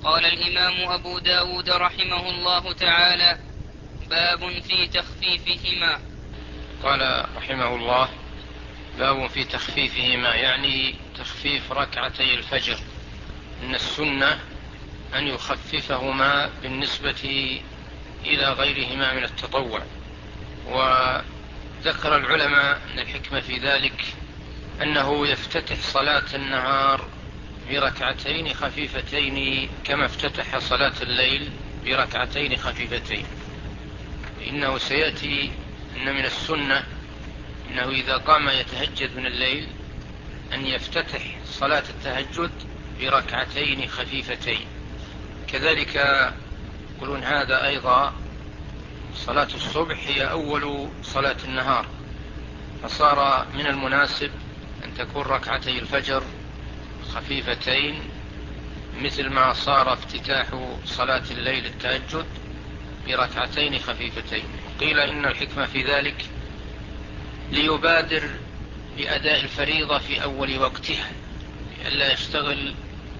قال الإمام أبو داود رحمه الله تعالى: باب في تخفيفهما. قال رحمه الله: باب في تخفيفهما، يعني تخفيف ركعتي الفجر، إن السنة أن يخففهما بالنسبة إلى غيرهما من التطوع. وذكر العلماء أن الحكمة في ذلك أنه يفتتح صلاة النهار بركعتين خفيفتين كما افتتح صلاة الليل بركعتين خفيفتين. إنه سيأتي أن من السنة أنه إذا قام يتهجد من الليل أن يفتتح صلاة التهجد بركعتين خفيفتين. كذلك يقولون هذا أيضا صلاة الصبح هي أول صلاة النهار، فصار من المناسب أن تكون ركعتي الفجر خفيفتين مثل ما صار افتتاح صلاة الليل التهجد بركعتين خفيفتين. قيل إن الحكمة في ذلك ليبادر بأداء الفريضة في أول وقتها، لئلا يشتغل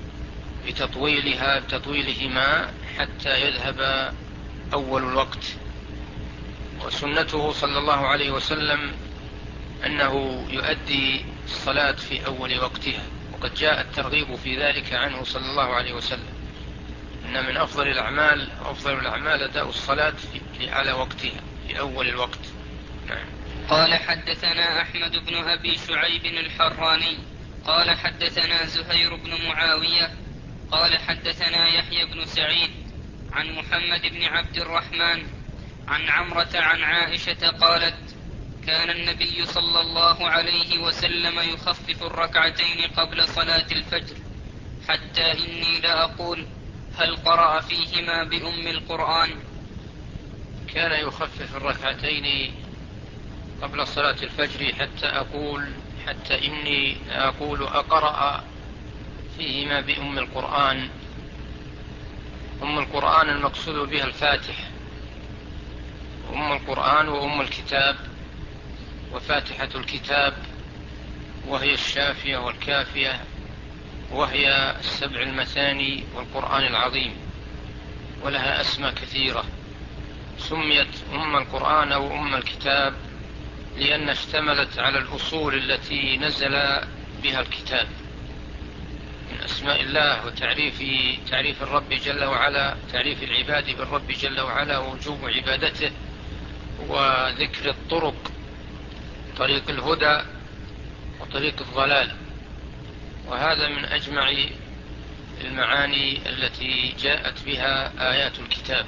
بتطويلهما حتى يذهب أول الوقت. وسنته صلى الله عليه وسلم أنه يؤدي الصلاة في أول وقتها، وقد جاء الترغيب في ذلك عنه صلى الله عليه وسلم، إن من أفضل الأعمال أداء الصلاة على وقتها في أول الوقت. نعم. قال حدثنا أحمد بن أبي شعيب الحراني قال حدثنا زهير بن معاوية قال حدثنا يحيى بن سعيد عن محمد بن عبد الرحمن عن عمرة عن عائشة قالت: كان النبي صلى الله عليه وسلم يخفف الركعتين قبل صلاة الفجر، حتى إني لأقول: هل قرأ فيهما بأم القرآن؟ كان يخفف الركعتين قبل صلاة الفجر حتى إني أقول: أقرأ فيهما بأم القرآن. أم القرآن المقصود بها الفاتحة، أم القرآن وأم الكتاب وفاتحة الكتاب، وهي الشافية والكافية، وهي السبع المثاني والقرآن العظيم، ولها أسماء كثيرة. سميت أم القرآن أو أم الكتاب لأن اشتملت على الأصول التي نزل بها الكتاب من أسماء الله وتعريف الرب جل وعلا، تعريف العباد بالرب جل وعلا ووجوب عبادته، وذكر الطرق، طريق الهدى وطريق الضلال. وهذا من أجمع المعاني التي جاءت بها آيات الكتاب.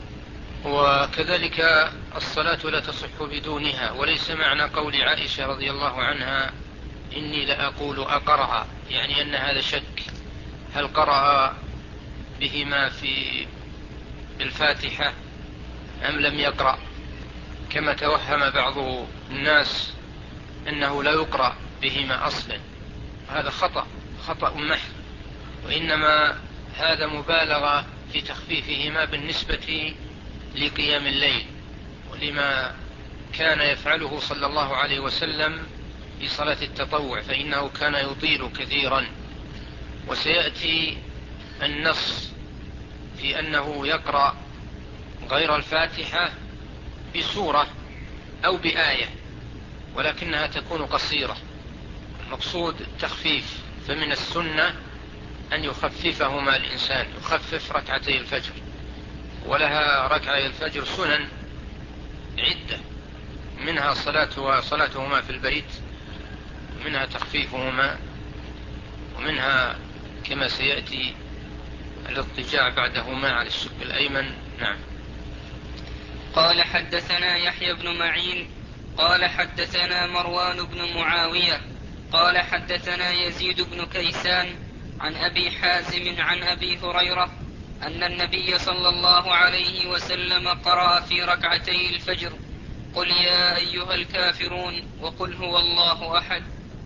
وكذلك الصلاة لا تصح بدونها، وليس معنى قول عائشة رضي الله عنها: إني لأقول أقرأ، يعني أن هذا شك، هل قرأ بهما في الفاتحة أم لم يقرأ، كما توهم بعض الناس أنه لا يقرأ بهما أصلا. هذا خطأ محض، وإنما هذا مبالغة في تخفيفهما بالنسبة لقيام الليل، ولما كان يفعله صلى الله عليه وسلم في صلاة التطوع، فإنه كان يطيل كثيرا. وسيأتي النص في أنه يقرأ غير الفاتحة بسورة أو بآية، ولكنها تكون قصيرة، المقصود التخفيف. فمن السنة أن يخففهما الإنسان، يخفف ركعتي الفجر، ولها ركعتي الفجر سنن عدة، منها صلاتهما في البيت، ومنها تخفيفهما، ومنها كما سيأتي الاضطجاع بعدهما على الشق الأيمن. نعم. قال حدثنا يحيى بن معين قال حدثنا مروان بن معاوية قال حدثنا يزيد بن كيسان عن أبي حازم عن أبي هريرة أن النبي صلى الله عليه وسلم قرأ في ركعتي الفجر: قل يا أيها الكافرون وقل هو الله أحد.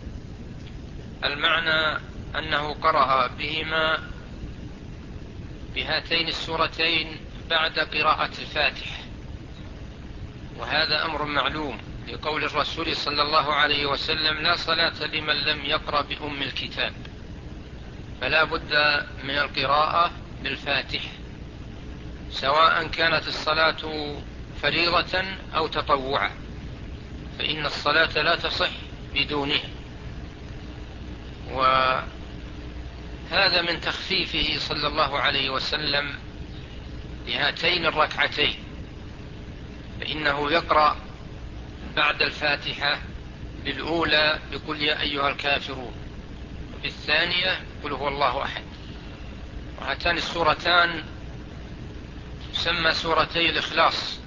المعنى أنه قرأ بهما بهاتين السورتين بعد قراءة الفاتحة، وهذا أمر معلوم لقول الرسول صلى الله عليه وسلم: لا صلاة لمن لم يقرأ بأم الكتاب. فلا بد من القراءة بالفاتحة، سواء كانت الصلاة فريضة أو تطوعا، فإن الصلاة لا تصح بدونها. وهذا من تخفيفه صلى الله عليه وسلم لهاتين الركعتين، فإنه يقرأ بعد الفاتحة بالأولى بقل يا أيها الكافرون، وبالثانية قل هو الله أحد. وهاتان السورتان تسمى سورتي الإخلاص،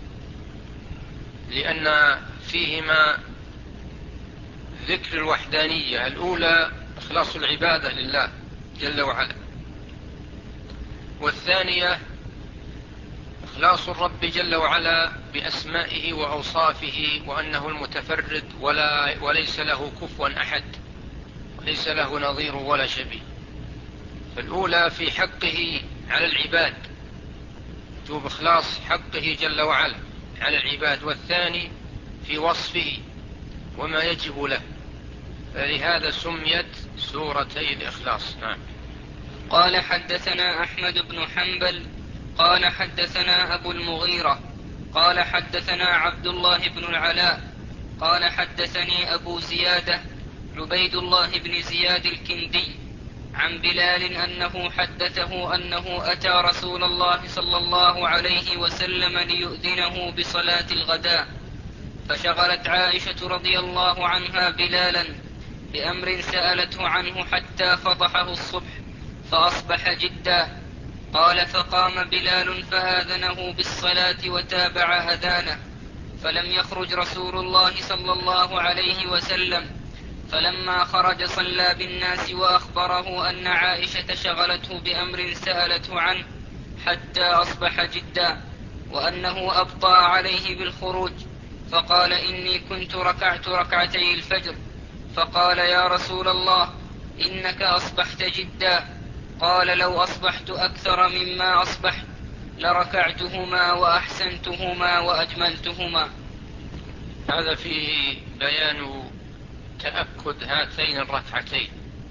لأن فيهما ذكر الوحدانية، الأولى إخلاص العبادة لله جل وعلا، والثانية إخلاص الرب جل وعلا بأسمائه وأوصافه، وأنه المتفرد وليس له كفوا أحد، وليس له نظير ولا شبيه. فالأولى في حقه على العباد، وجوب إخلاص حقه جل وعلا على العباد، والثاني في وصفه وما يجب له، فلهذا سميت سورتي الإخلاص. نعم. قال حدثنا أحمد بن حنبل قال حدثنا أبو المغيرة قال حدثنا عبد الله بن العلاء قال حدثني أبو زيادة عبيد الله بن زياد الكندي عن بلال أنه حدثه أنه أتى رسول الله صلى الله عليه وسلم ليؤذنه بصلاة الغداء، فشغلت عائشة رضي الله عنها بلالا بأمر سألته عنه حتى فضحه الصبح فأصبح جدا. قال فقام بلال فآذنه بالصلاة وتابع أذانه، فلم يخرج رسول الله صلى الله عليه وسلم، فلما خرج صلى بالناس وأخبره أن عائشة شغلته بأمر سألته عنه حتى أصبح جدا، وأنه أبطأ عليه بالخروج، فقال إني كنت ركعت ركعتي الفجر، فقال يا رسول الله إنك أصبحت جدا. قال لو أصبحت أكثر مما أصبحت لركعتهما وأحسنتهما وأجملتهما. هذا فيه بيان تأكد هاتين الركعتين،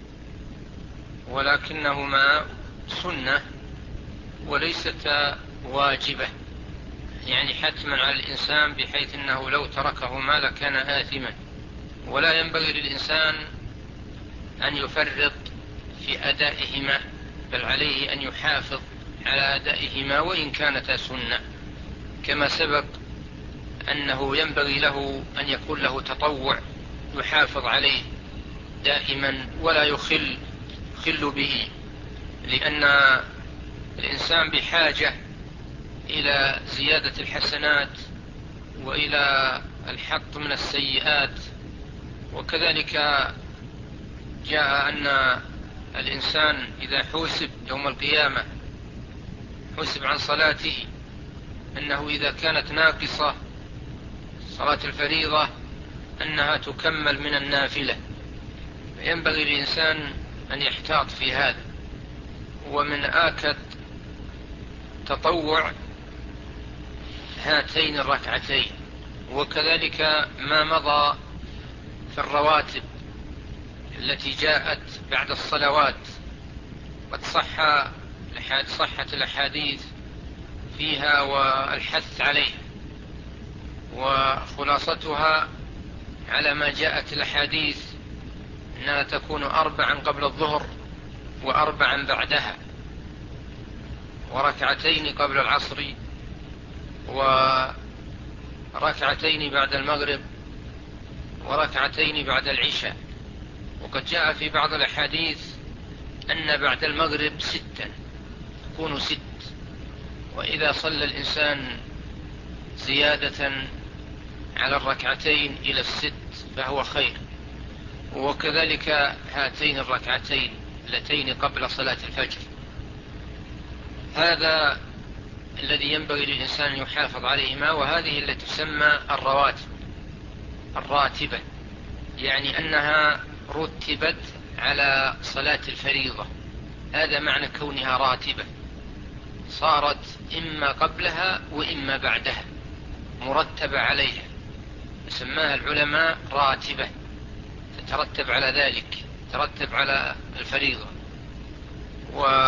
ولكنهما سنة وليست واجبة، يعني حتما على الإنسان، بحيث أنه لو تركهما لكان آثما. ولا ينبغي للإنسان أن يفرط في أدائهما، بل عليه أن يحافظ على أدائهما وإن كانتا سنة، كما سبق أنه ينبغي له أن يكون له تطوع يحافظ عليه دائما ولا يخل به، لأن الإنسان بحاجة إلى زيادة الحسنات وإلى الحط من السيئات. وكذلك جاء أن الإنسان إذا حوسب يوم القيامة حسب عن صلاته أنه إذا كانت ناقصة صلاة الفريضة أنها تكمل من النافلة، ينبغي للإنسان أن يحتاط في هذا. ومن آكد تطوع هاتين الركعتين، وكذلك ما مضى في الرواتب التي جاءت بعد الصلوات، قد صحت الأحاديث فيها والحث عليها، وخلاصتها على ما جاءت الأحاديث أنها تكون 4 قبل الظهر و4 بعدها، وركعتين قبل العصر، وركعتين بعد المغرب، وركعتين بعد العشاء. وقد جاء في بعض الأحاديث أن بعد المغرب 6 تكون 6، وإذا صلى الإنسان زيادة على الركعتين إلى 6 فهو خير. وكذلك هاتين الركعتين اللتين قبل صلاة الفجر، هذا الذي ينبغي للإنسان يحافظ عليهما. وهذه التي تسمى الرواتب الراتبة، يعني أنها رتبت على صلاة الفريضة، هذا معنى كونها راتبة، صارت إما قبلها وإما بعدها مرتبة عليها، سماها العلماء راتبة، تترتب على ذلك، ترتب على الفريضة.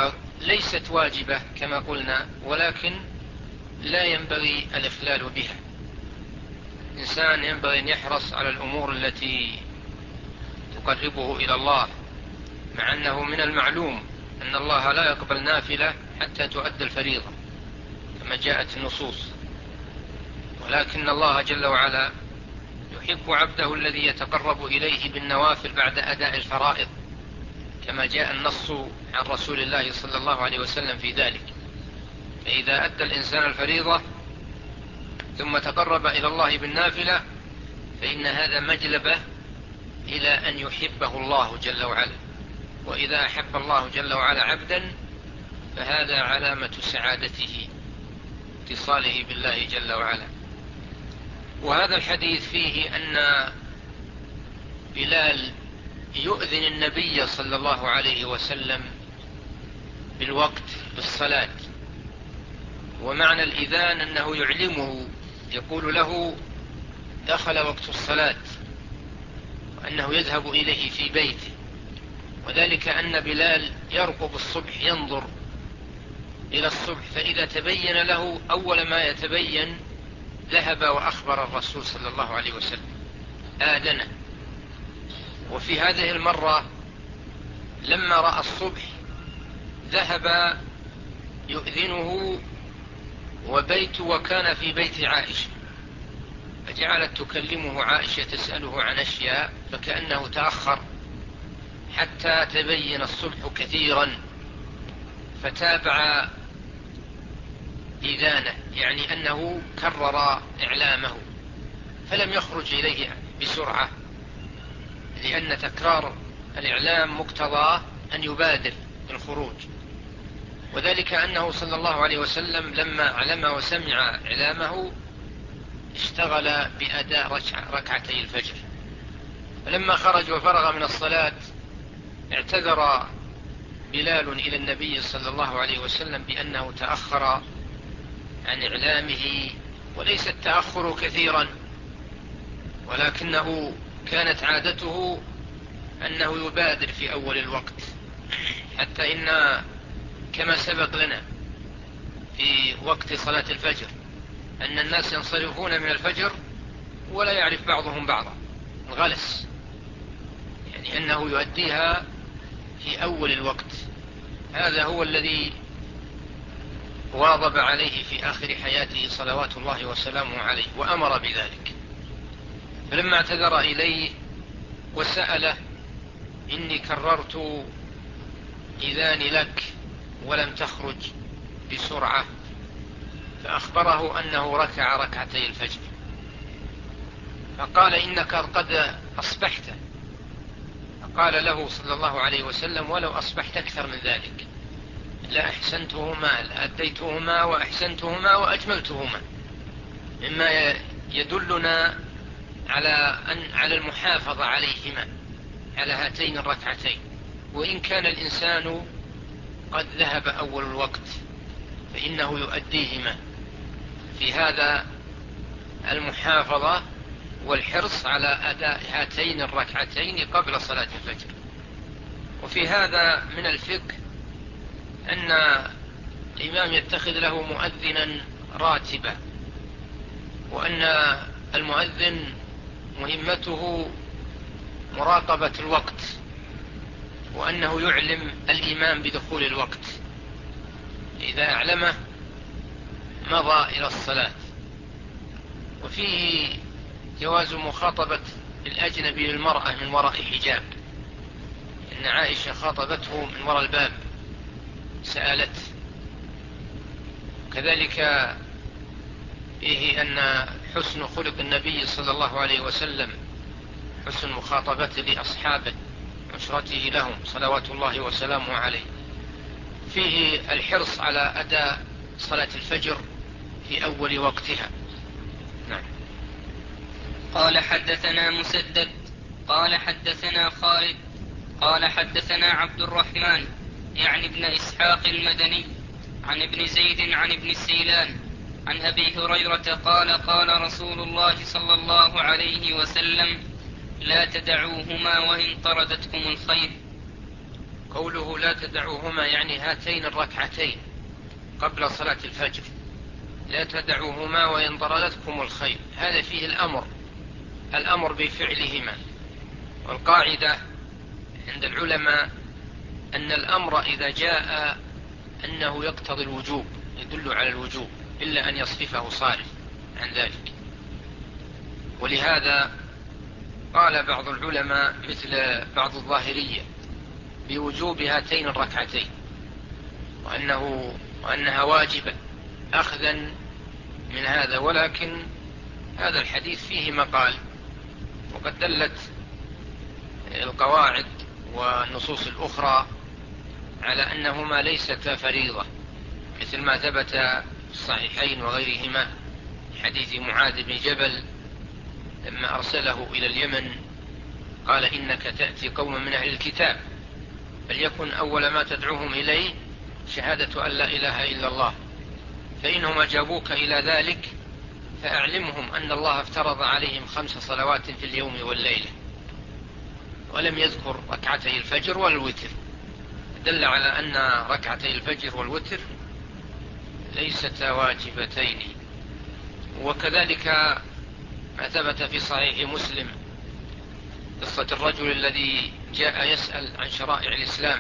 ليست واجبة كما قلنا، ولكن لا ينبغي الإخلال بها. الإنسان ينبغي أن يحرص على الأمور التي تقربه إلى الله، مع أنه من المعلوم أن الله لا يقبل نافلة حتى تؤدى الفريضة كما جاءت النصوص، ولكن الله جل وعلا يحب عبده الذي يتقرب إليه بالنوافل بعد أداء الفرائض، كما جاء النص عن رسول الله صلى الله عليه وسلم في ذلك. فإذا أدى الإنسان الفريضة ثم تقرب إلى الله بالنافلة فإن هذا مجلبة إلى أن يحبه الله جل وعلا، وإذا أحب الله جل وعلا عبدا فهذا علامة سعادته، اتصاله بالله جل وعلا. وهذا الحديث فيه أن بلال يؤذن النبي صلى الله عليه وسلم بالوقت بالصلاة، ومعنى الإذان أنه يعلمه، يقول له دخل وقت الصلاة، وأنه يذهب إليه في بيته. وذلك أن بلال يرقب الصبح، ينظر إلى الصبح، فإذا تبين له أول ما يتبين ذهب وأخبر الرسول صلى الله عليه وسلم، آذنه. وفي هذه المرة لما رأى الصبح ذهب يؤذنه، وكان في بيت عائشة، فجعلت تكلمه عائشة تسأله عن أشياء، فكأنه تأخر حتى تبين الصبح كثيرا، فتابع إذانه، يعني أنه كرر إعلامه، فلم يخرج إليه بسرعة، لأن تكرار الإعلام مقتضاه أن يبادر بالخروج. وذلك أنه صلى الله عليه وسلم لما علم وسمع إعلامه اشتغل بأداء ركعتي الفجر، فلما خرج وفرغ من الصلاة اعتذر بلال إلى النبي صلى الله عليه وسلم بأنه تأخر عن إعلامه، وليس التأخر كثيرا، ولكنه كانت عادته أنه يبادر في أول الوقت، حتى إن كما سبق لنا في وقت صلاة الفجر أن الناس ينصرفون من الفجر ولا يعرف بعضهم بعضا، الغلس، يعني أنه يؤديها في أول الوقت. هذا هو الذي واظب عليه في آخر حياته صلوات الله وسلامه عليه، وأمر بذلك. فلما اعتذر إليه وسأله إني كررت إذاني لك ولم تخرج بسرعة، فأخبره أنه ركع ركعتي الفجر، فقال إنك قد أصبحت، فقال له صلى الله عليه وسلم ولو أصبحت أكثر من ذلك لأحسنتهما، لأديتهما وأحسنتهما وأجملتهما، مما يدلنا على المحافظة عليهما، على هاتين الركعتين. وإن كان الإنسان قد ذهب أول الوقت فإنه يؤديهما، في هذا المحافظة والحرص على أداء هاتين الركعتين قبل صلاة الفجر. وفي هذا من الفقه أن الإمام يتخذ له مؤذنا راتبا، وأن المؤذن مهمته مراقبة الوقت، وأنه يعلم الإمام بدخول الوقت، إذا أعلمه مضى إلى الصلاة. وفيه جواز مخاطبة الأجنبي للمرأة من وراء حجاب، إن عائشة خاطبته من وراء الباب سألت. كذلك فيه أن حسن خلق النبي صلى الله عليه وسلم حسن مخاطبته لأصحابه، عشرته لهم صلوات الله وسلامه عليه. فيه الحرص على أداء صلاة الفجر في أول وقتها. نعم. قال حدثنا مسدد قال حدثنا خالد قال حدثنا عبد الرحمن يعني ابن إسحاق المدني عن ابن زيد عن ابن سيلان عن أبي هريرة قال قال رسول الله صلى الله عليه وسلم لا تدعوهما وإن طردتكم الخيل. قوله لا تدعوهما يعني هاتين الركعتين قبل صلاة الفجر، لا تدعوهما وإن ضررتكم الخيل، هذا فيه الأمر بفعلهما. والقاعدة عند العلماء أن الأمر إذا جاء أنه يقتضي الوجوب، يدل على الوجوب، إلا أن يصرفه صارف عن ذلك. ولهذا قال بعض العلماء مثل بعض الظاهرية بوجوب هاتين الركعتين وأنها واجبة أخذا من هذا، ولكن هذا الحديث فيه مقال، وقد دلت القواعد والنصوص الأخرى على أنهما ليستا فريضة، مثل ما ثبت في الصحيحين وغيرهما حديث معاذ بن جبل لما أرسله إلى اليمن قال إنك تأتي قوما من أهل الكتاب فليكن أول ما تدعوهم إليه شهادة أن لا إله إلا الله، فإنهم أجابوك إلى ذلك فأعلمهم أن الله افترض عليهم 5 صلوات في اليوم والليلة، ولم يذكر ركعتي الفجر والوتر، دل على أن ركعتي الفجر والوتر ليستا واجبتين. وكذلك ما ثبت في صحيح مسلم قصة الرجل الذي جاء يسأل عن شرائع الإسلام،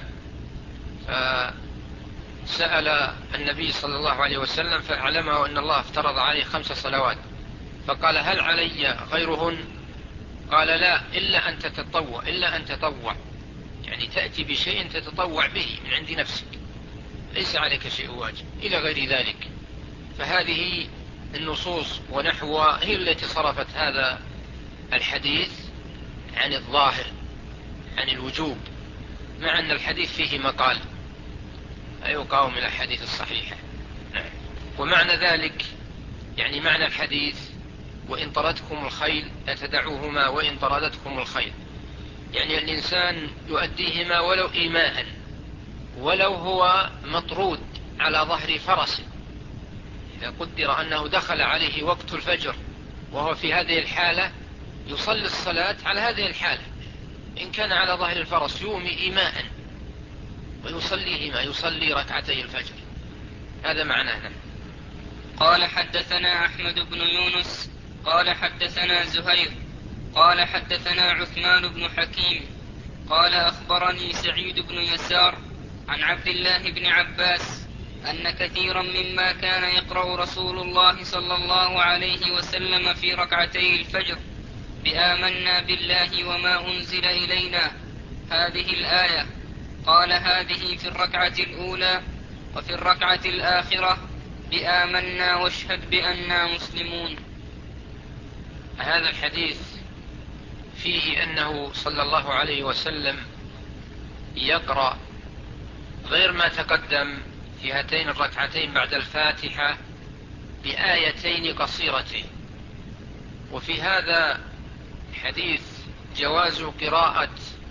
فسأل النبي صلى الله عليه وسلم فأعلمه أن الله افترض عليه 5 صلوات، فقال هل علي غيرهن؟ قال لا، إلا أن تطوع، يعني تأتي بشيء تتطوع به من عند نفسك، ليس عليك شيء واجب إلى غير ذلك. فهذه النصوص ونحوها هي التي صرفت هذا الحديث عن الظاهر، عن الوجوب، مع أن الحديث فيه مقال لا يقاوم الأحاديث الصحيحة. ومعنى ذلك يعني معنى الحديث وإن طردتكم الخيل لا تدعوهما وإن طردتكم الخيل، يعني الإنسان يؤديهما ولو إيماء، ولو هو مطرود على ظهر فرس، إذا قدر أنه دخل عليه وقت الفجر وهو في هذه الحالة يصلي الصلاة على هذه الحالة، إن كان على ظهر الفرس يومي إيماء ويصليهما، يصلي ركعتي الفجر. هذا معناه. قال حدثنا أحمد بن يونس قال حدثنا زهير قال حدثنا عثمان بن حكيم قال أخبرني سعيد بن يسار عن عبد الله بن عباس أن كثيرا مما كان يقرأ رسول الله صلى الله عليه وسلم في ركعتي الفجر بآمنا بالله وما أنزل إلينا هذه الآية، قال هذه في الركعة الأولى، وفي الركعة الآخرة بآمنا واشهد بأننا مسلمون. هذا الحديث فيه أنه صلى الله عليه وسلم يقرأ غير ما تقدم في هاتين الركعتين بعد الفاتحة بآيتين قصيرتين. وفي هذا الحديث جواز قراءة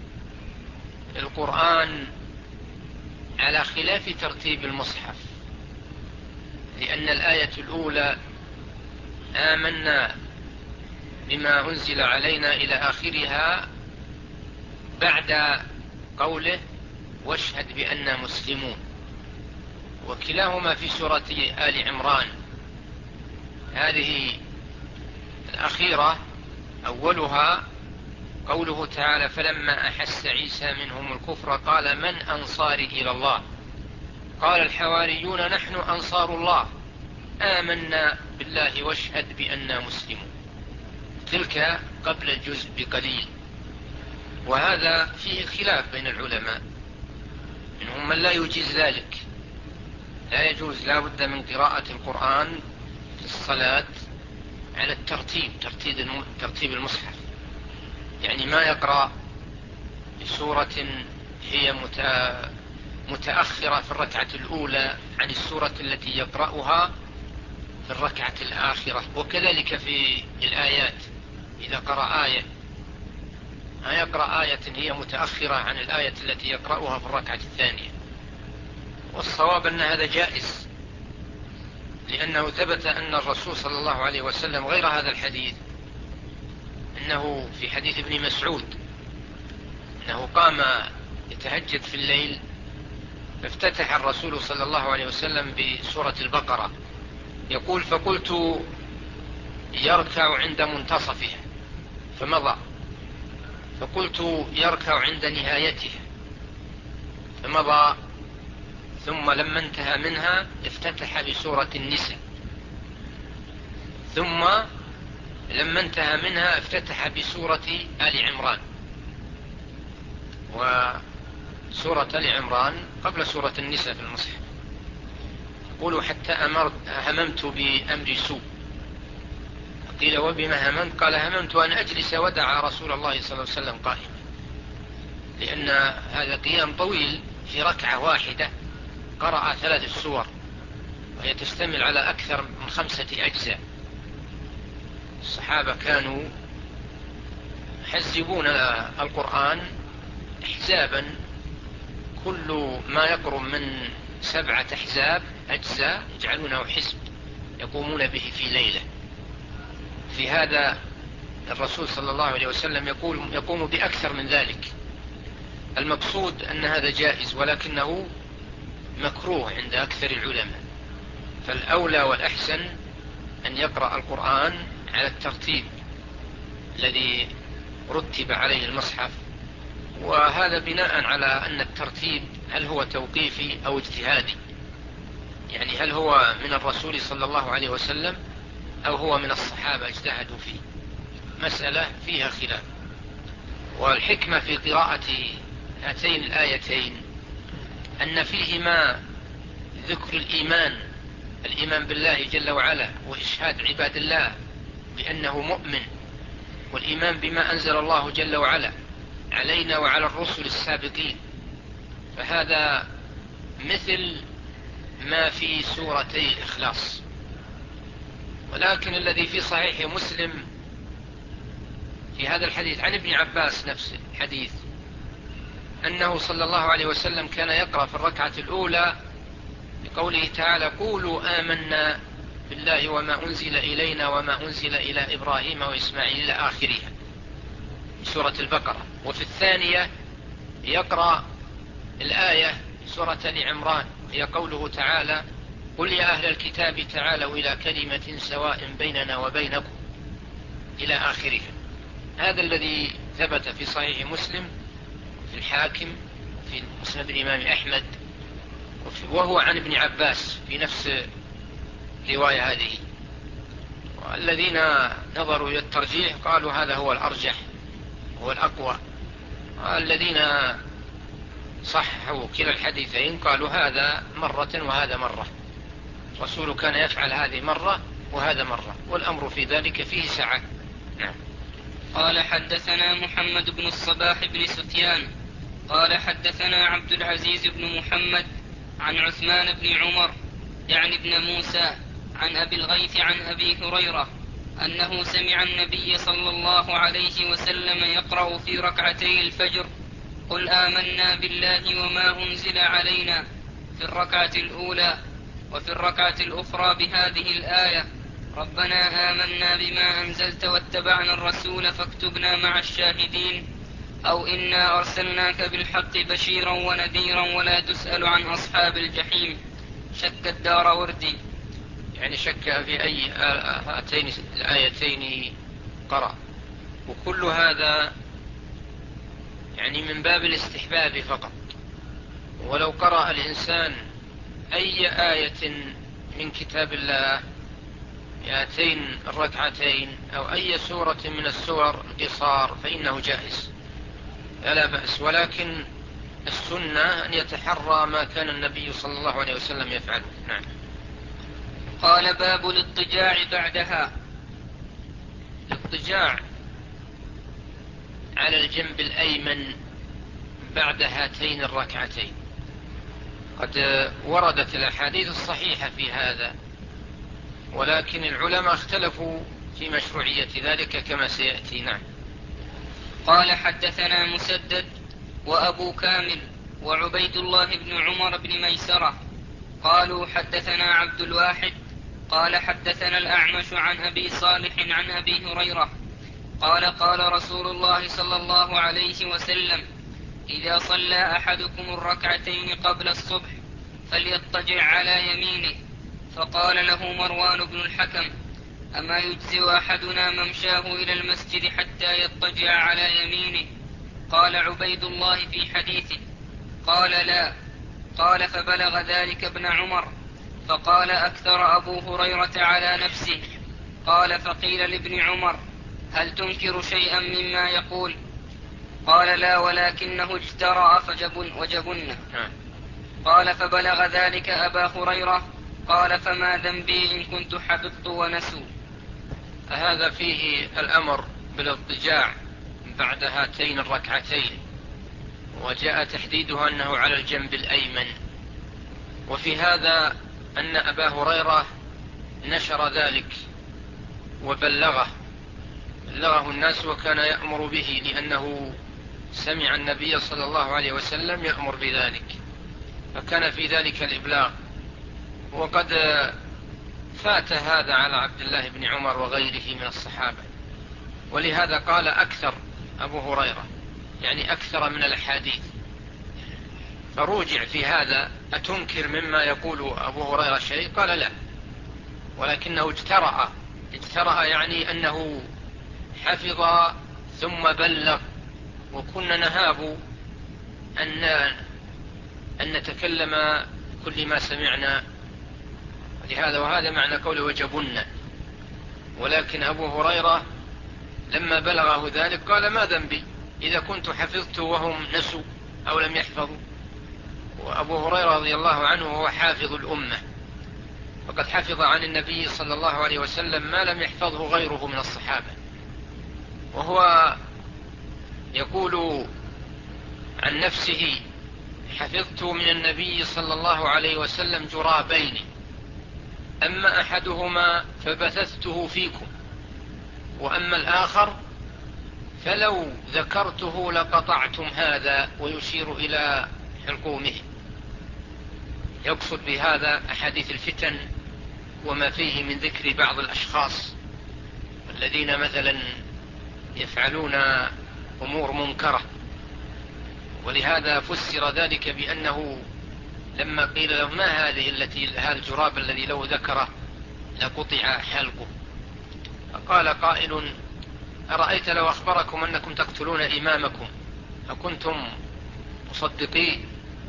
القرآن على خلاف ترتيب المصحف، لأن الآية الأولى آمنا بما أنزل علينا إلى آخرها بعد قوله واشهد بأننا مسلمون، وكلاهما في سورة آل عمران. هذه الأخيرة أولها قوله تعالى فلما أحس عيسى منهم الكفر قال من أنصاري إلى الله؟ قال الحواريون نحن أنصار الله آمنا بالله واشهد بأننا مسلمون. تلك قبل الجزء بقليل. وهذا فيه خلاف بين العلماء، منهم من لا يجيز ذلك، لا يجوز، لا بد من قراءة القرآن في الصلاة على ترتيب المصحف، يعني ما يقرأ بسورة هي متأخرة في الركعة الأولى عن السورة التي يقرأها في الركعة الآخرة. وكذلك في الآيات، إذا قرأ آية ما يقرأ آية هي متأخرة عن الآية التي يقرأها في الركعة الثانية. والصواب أن هذا جائز، لأنه ثبت أن الرسول صلى الله عليه وسلم غير هذا الحديث، أنه في حديث ابن مسعود أنه قام يتهجد في الليل، فافتتح الرسول صلى الله عليه وسلم بسورة البقرة، يقول: فقلت يركع عند منتصفها فمضى، فقلت يركع عند نهايتها فمضى، ثم لما انتهى منها افتتح بسورة النساء، ثم لما انتهى منها افتتح بسورة آل عمران. وسورة آل عمران قبل سورة النساء في المصحف. يقول: حتى هممت بأمر سوء. قيل: وبما هممت؟ قال: هممت أن أجلس ودع رسول الله صلى الله عليه وسلم قائما، لأن هذا قيام طويل في ركعة واحدة، قرأ 3 سور وهي تشتمل على أكثر من 5 أجزاء. الصحابة كانوا يحزبون القرآن احزابا، كل ما يقرب من 7 أجزاء يجعلونه حزب يقومون به في ليلة. في هذا الرسول صلى الله عليه وسلم يقوم بأكثر من ذلك. المقصود أن هذا جائز، ولكنه مكروه عند أكثر العلماء. فالأولى والأحسن أن يقرأ القرآن على الترتيب الذي رتب عليه المصحف، وهذا بناء على أن الترتيب هل هو توقيفي أو اجتهادي، يعني هل هو من الرسول صلى الله عليه وسلم أو هو من الصحابة اجتهدوا فيه، مسألة فيها خلاف. والحكمة في قراءة هاتين الآيتين أن فيهما ذكر الإيمان بالله جل وعلا، وإشهاد عباد الله بأنه مؤمن، والإيمان بما أنزل الله جل وعلا علينا وعلى الرسل السابقين. فهذا مثل ما في سورتي الإخلاص. ولكن الذي في صحيح مسلم في هذا الحديث عن ابن عباس، نفس الحديث، أنه صلى الله عليه وسلم كان يقرأ في الركعة الأولى بقوله تعالى: قولوا آمنا بالله وما أنزل إلينا وما أنزل إلى إبراهيم وإسماعيل إلى آخرها، سورة البقرة. وفي الثانية يقرأ الآية سورة آل عمران، هي قوله تعالى: قل يا أهل الكتاب تعالوا إلى كلمة سواء بيننا وبينكم إلى آخرها. هذا الذي ثبت في صحيح مسلم، في الحاكم، في مسند الإمام أحمد، وهو عن ابن عباس في نفس الرواية هذه. والذين نظروا إلى الترجيح قالوا هذا هو الأرجح، هو الأقوى. والذين صححوا كلا الحديثين قالوا هذا مرة وهذا مرة، الرسول كان يفعل هذه مرة وهذا مرة، والأمر في ذلك فيه سعة. نعم. قال: حدثنا محمد بن الصباح بن سفيان قال: حدثنا عبد العزيز بن محمد عن عثمان بن عمر يعني ابن موسى عن أبي الغيث عن أبي هريرة أنه سمع النبي صلى الله عليه وسلم يقرأ في ركعتي الفجر: قل آمنا بالله وما أنزل علينا، في الركعة الأولى، وفي الركعة الأخرى بهذه الآية: ربنا آمنا بما أنزلت واتبعنا الرسول فاكتبنا مع الشاهدين، أو إنا أرسلناك بالحق بشيرا ونذيرا ولا تسأل عن أصحاب الجحيم. شك الداروردي، يعني شك في أي هاتين الآيتين قرأ. وكل هذا يعني من باب الاستحباب فقط. ولو قرأ الإنسان أي آية من كتاب الله هاتين الركعتين أو أي سورة من السور قصار فإنه جائز، لا بأس. ولكن السنة أن يتحرى ما كان النبي صلى الله عليه وسلم يفعله. نعم. قال: باب الاضطجاع بعدها. الاضطجاع على الجنب الأيمن بعد هاتين الركعتين، قد وردت الأحاديث الصحيحة في هذا، ولكن العلماء اختلفوا في مشروعية ذلك كما سيأتي. نعم. قال: حدثنا مسدد وأبو كامل وعبيد الله بن عمر بن ميسرة قالوا: حدثنا عبد الواحد قال: حدثنا الأعمش عن أبي صالح عن أبي هريرة قال: قال رسول الله صلى الله عليه وسلم: إذا صلى أحدكم الركعتين قبل الصبح فليضطجع على يمينه. فقال له مروان بن الحكم: أما يجزئ أحدنا ممشاه إلى المسجد حتى يضطجع على يمينه؟ قال عبيد الله في حديثه: قال: لا. قال: فبلغ ذلك ابن عمر فقال: أكثر أبو هريرة على نفسه. قال: فقيل لابن عمر: هل تنكر شيئا مما يقول؟ قال: لا، ولكنه اجترأ وجبن. قال: فبلغ ذلك أبا هريرة. قال: فما ذنبي إن كنت حفظت ونسوا. هذا فيه الأمر بالاضطجاع بعد هاتين الركعتين، وجاء تحديدها أنه على الجنب الأيمن. وفي هذا أن أبا هريرة نشر ذلك وبلغه الناس، وكان يأمر به لأنه سمع النبي صلى الله عليه وسلم يأمر بذلك، فكان في ذلك الإبلاغ. وقد فات هذا على عبد الله بن عمر وغيره من الصحابة، ولهذا قال أكثر أبو هريرة، يعني أكثر من الأحاديث. فروجع في هذا: أتنكر مما يقول أبو هريرة شيء؟ قال: لا، ولكنه اجترأ يعني أنه حفظ ثم بلغ. وكنا نهاب أن نتكلم كل ما سمعنا، لهذا وهذا معنى قوله وجبن. ولكن أبو هريرة لما بلغه ذلك قال: ما ذنبي إذا كنت حفظت وهم نسوا أو لم يحفظوا. وأبو هريرة رضي الله عنه هو حافظ الأمة، وقد حفظ عن النبي صلى الله عليه وسلم ما لم يحفظه غيره من الصحابة. وهو يقول عن نفسه: حفظت من النبي صلى الله عليه وسلم جرابين، أما أحدهما فبثثته فيكم، وأما الآخر فلو ذكرته لقطعتم هذا، ويشير إلى حلقومه. يقصد بهذا أحاديث الفتن وما فيه من ذكر بعض الأشخاص الذين مثلا يفعلون أمور منكرة. ولهذا فسر ذلك بأنه لما قيل له: ما هذا الجراب الذي لو ذكره لقطع حلقه؟ فقال قائل: أرأيت لو أخبركم أنكم تقتلون إمامكم أكنتم مصدقين؟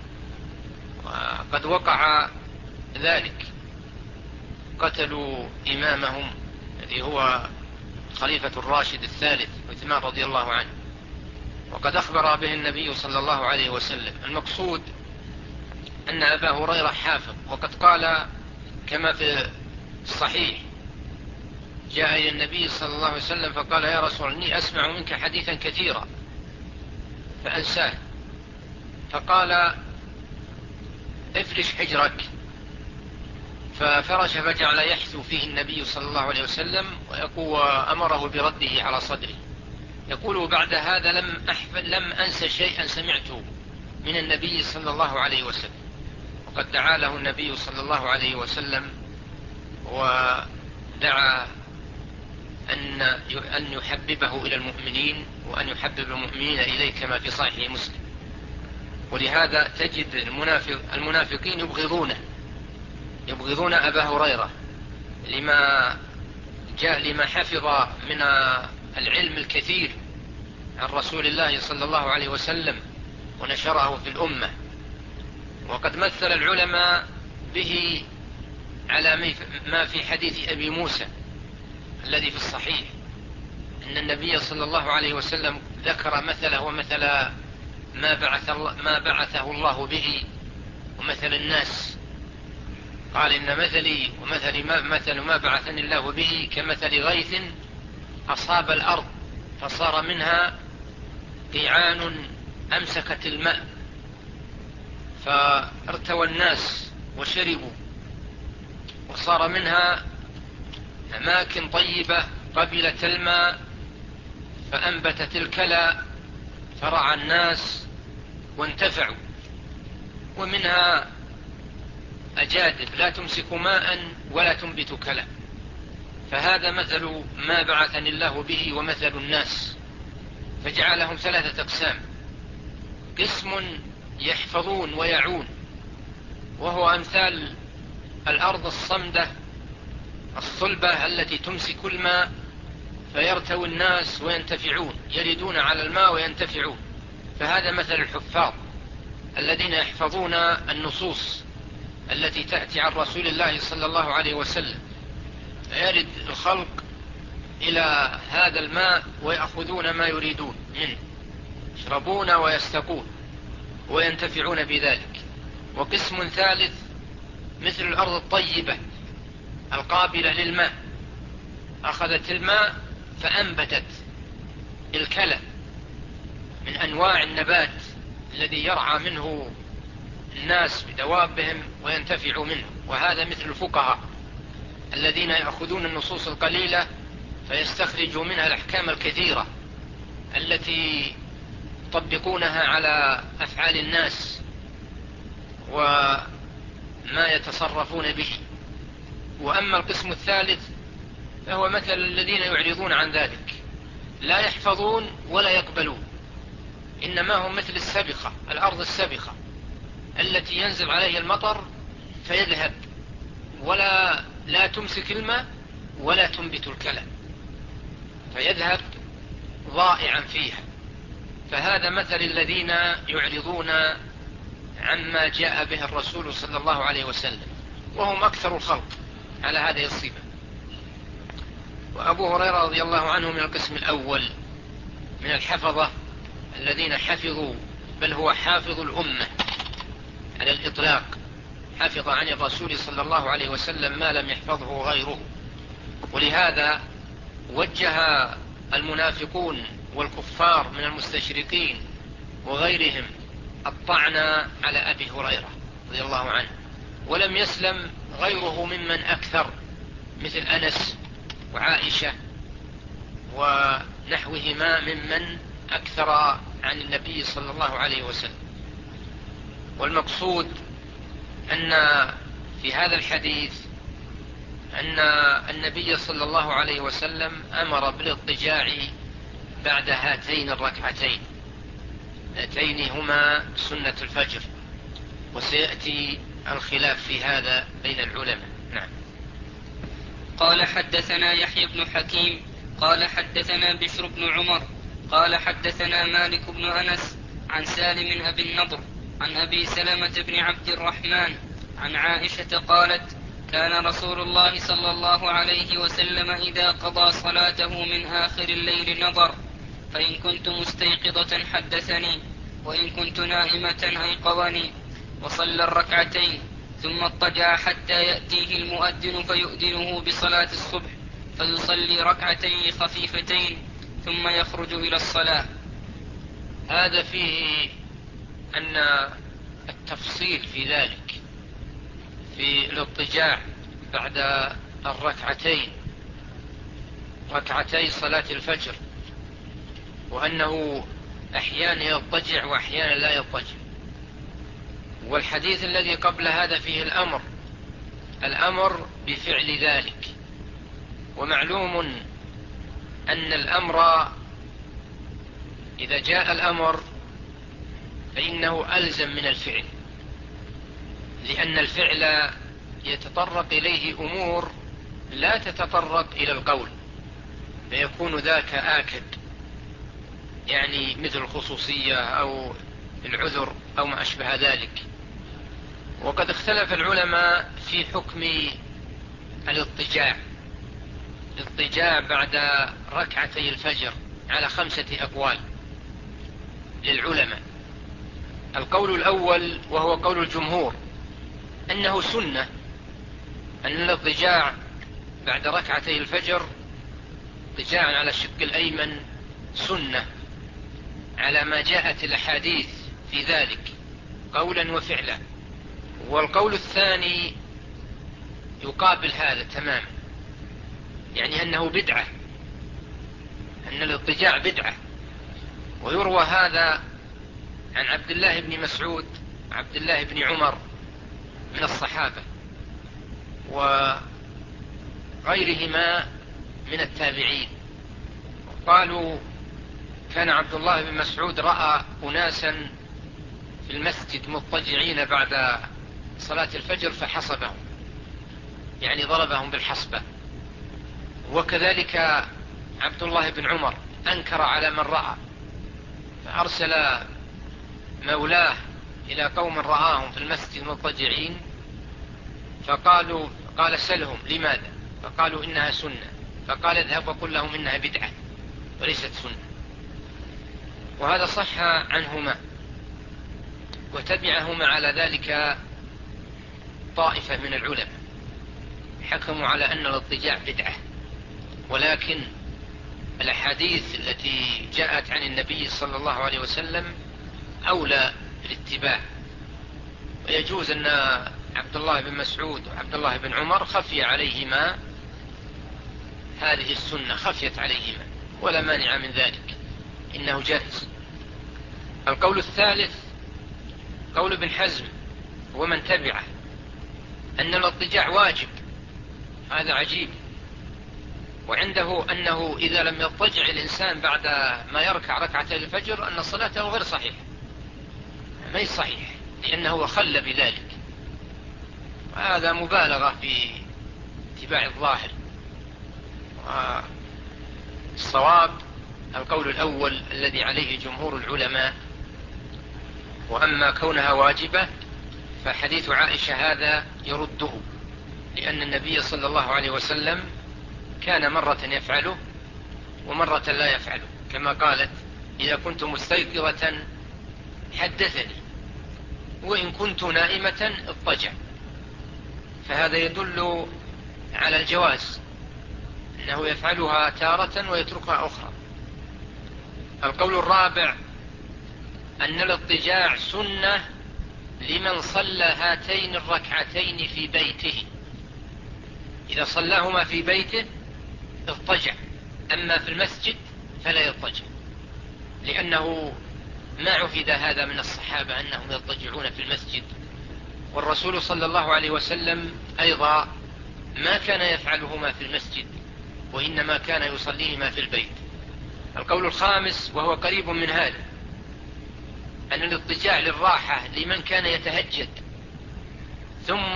وقد وقع ذلك، قتلوا إمامهم الذي هو خليفة الراشد الثالث عثمان رضي الله عنه، وقد أخبر به النبي صلى الله عليه وسلم. المقصود أن أبا هريرة حافظ، وقد قال كما في الصحيح: جاء إلى النبي صلى الله عليه وسلم فقال: يا رسول الله، إني أسمع منك حديثا كثيرا فأنساه. فقال: افرش حجرك. ففرش فجعل يحثو فيه النبي صلى الله عليه وسلم وأمره برده على صدره. يقول: بعد هذا لم أنس شيئا سمعته من النبي صلى الله عليه وسلم. وقد دعا له النبي صلى الله عليه وسلم ودعا أن يحببه إلى المؤمنين وأن يحبب المؤمنين إليه كما في صحيح مسلم. ولهذا تجد المنافقين يبغضون أبا هريرة لما حفظ من العلم الكثير عن رسول الله صلى الله عليه وسلم ونشره في الأمة. وقد مثل العلماء به على ما في حديث أبي موسى الذي في الصحيح، أن النبي صلى الله عليه وسلم ذكر مثله ومثل ما بعثه الله به ومثل الناس. قال: إن مثلي مثل ما بعثني الله به كمثل غيث أصاب الأرض فصار منها قيعان أمسكت الماء، فارتوى الناس وشربوا، وصار منها أماكن طيبة قبلت الماء فأنبتت الكلى فرعى الناس وانتفعوا، ومنها أجادب لا تمسك ماء ولا تنبت كلى. فهذا مثل ما بعثني الله به ومثل الناس، فجعلهم 3 أقسام: قسم يحفظون ويعون، وهو أمثال الأرض الصمدة الصلبة التي تمسك الماء فيرتوي الناس وينتفعون، يردون على الماء وينتفعون. فهذا مثل الحفاظ الذين يحفظون النصوص التي تأتي عن رسول الله صلى الله عليه وسلم، يرد الخلق إلى هذا الماء ويأخذون ما يريدون منه، يشربون ويستقون وينتفعون بذلك. وقسم ثالث مثل الأرض الطيبة القابلة للماء، أخذت الماء فأنبتت الكلى من أنواع النبات الذي يرعى منه الناس بدوابهم وينتفعوا منه. وهذا مثل الفقهاء الذين يأخذون النصوص القليلة فيستخرجوا منها الأحكام الكثيرة التي يطبقونها على أفعال الناس وما يتصرفون به. وأما القسم الثالث فهو مثل الذين يعرضون عن ذلك، لا يحفظون ولا يقبلون، إنما هم مثل السبخة، الأرض السبخة التي ينزل عليها المطر فيذهب ولا لا تمسك الماء ولا تنبت الكلى، فيذهب ضائعا فيها. فهذا مثل الذين يعرضون عما جاء به الرسول صلى الله عليه وسلم، وهم أكثر الخلق على هذه الصفة. وأبو هريرة رضي الله عنه من القسم الأول من الحفظة الذين حفظوا، بل هو حافظ الأمة على الإطلاق، حفظ عن الرسول صلى الله عليه وسلم ما لم يحفظه غيره. ولهذا وجه المنافقون والكفار من المستشرقين وغيرهم الطعن على أبي هريرة رضي الله عنه، ولم يسلم غيره ممن أكثر، مثل أنس وعائشة ونحوهما ممن أكثر عن النبي صلى الله عليه وسلم. والمقصود أن في هذا الحديث أن النبي صلى الله عليه وسلم أمر بالاضطجاع بعد هاتين الركعتين، هاتين هما سنة الفجر، وسيأتي الخلاف في هذا بين العلماء. نعم. قال حدثنا يحيى بن حكيم قال حدثنا بشر بن عمر قال حدثنا مالك بن أنس عن سالم أبي النضر عن أبي سلمة بن عبد الرحمن عن عائشة قالت: كان رسول الله صلى الله عليه وسلم إذا قضى صلاته من آخر الليل نظر، فإن كنت مستيقظة حدثني، وإن كنت نائمة أيقظني، وصلى الركعتين ثم اضطجع حتى يأتيه المؤذن فيؤذنه بصلاة الصبح، فيصلي ركعتين خفيفتين ثم يخرج إلى الصلاة. هذا فيه أن التفصيل في ذلك في الاضطجاع بعد الركعتين، ركعتي صلاة الفجر، وأنه أحيانا يضطجع وأحيانا لا يضطجع. والحديث الذي قبل هذا فيه الأمر بفعل ذلك. ومعلوم أن الأمر إذا جاء الأمر فإنه ألزم من الفعل، لأن الفعل يتطرق إليه أمور لا تتطرق إلى القول، فيكون ذاك آكد، يعني مثل الخصوصية أو العذر أو ما أشبه ذلك. وقد اختلف العلماء في حكم الاضطجاع بعد ركعتي الفجر على 5 أقوال للعلماء. القول الأول وهو قول الجمهور أنه سنة، أن الاضطجاع بعد ركعتي الفجر اضطجاعا على الشق الأيمن سنة على ما جاءت الأحاديث في ذلك قولا وفعلا. والقول الثاني يقابل هذا تماما، يعني أنه بدعة، أن الاضطجاع بدعة. ويروى هذا عن عبد الله بن مسعود وعبد الله بن عمر من الصحابة وغيرهما من التابعين. قالوا: كان عبد الله بن مسعود رأى أناسا في المسجد مضطجعين بعد صلاة الفجر فحصبهم، يعني ضربهم بالحصبة. وكذلك عبد الله بن عمر أنكر على من رأى، فأرسل مولاه إلى قوم رآهم في المسجد مضطجعين، قال سلهم لماذا؟ فقالوا إنها سنة، فقال اذهب وقل لهم إنها بدعة وليست سنة. وهذا صح عنهما، وتبعهما على ذلك طائفة من العلماء حكموا على أن الاضطجاع بدعة. ولكن الأحاديث التي جاءت عن النبي صلى الله عليه وسلم أولى بالاتباع، ويجوز أن عبد الله بن مسعود وعبد الله بن عمر خفي عليهما هذه السنة، خفيت عليهما ولا مانع من ذلك، إنه جائز. القول الثالث قول ابن حزم ومن تبعه أن الاضطجاع واجب، هذا عجيب. وعنده أنه إذا لم يضطجع الإنسان بعد ما يركع ركعتي الفجر أن صلاته غير صحيحة، ما هي صحيح، لأنه خل بذلك. وهذا مبالغة في اتباع الظاهر. الصواب القول الأول الذي عليه جمهور العلماء. وأما كونها واجبة فحديث عائشة هذا يرده، لأن النبي صلى الله عليه وسلم كان مرة يفعله ومرة لا يفعله، كما قالت إذا كنت مستيقظة حدثني وإن كنت نائمة اضطجع. فهذا يدل على الجواز، أنه يفعلها تارة ويتركها أخرى. القول الرابع أن الاضطجاع سنة لمن صلى هاتين الركعتين في بيته، إذا صلاهما في بيته اضطجع، أما في المسجد فلا يضطجع، لأنه ما عهد هذا من الصحابة أنهم يضطجعون في المسجد، والرسول صلى الله عليه وسلم أيضا ما كان يفعلهما في المسجد، وإنما كان يصليهما في البيت. القول الخامس وهو قريب من هذا أن الاضطجاع للراحة لمن كان يتهجد ثم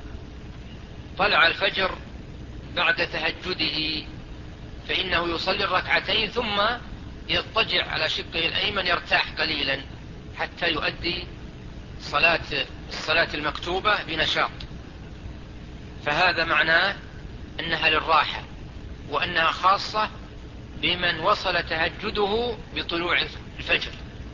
طلع الفجر بعد تهجده، فإنه يصلي الركعتين ثم يضطجع على شقه الأيمن يرتاح قليلا حتى يؤدي الصلاة المكتوبة بنشاط. فهذا معناه أنها للراحة، وأنها خاصة بمن وصل تهجده بطلوع الفجر.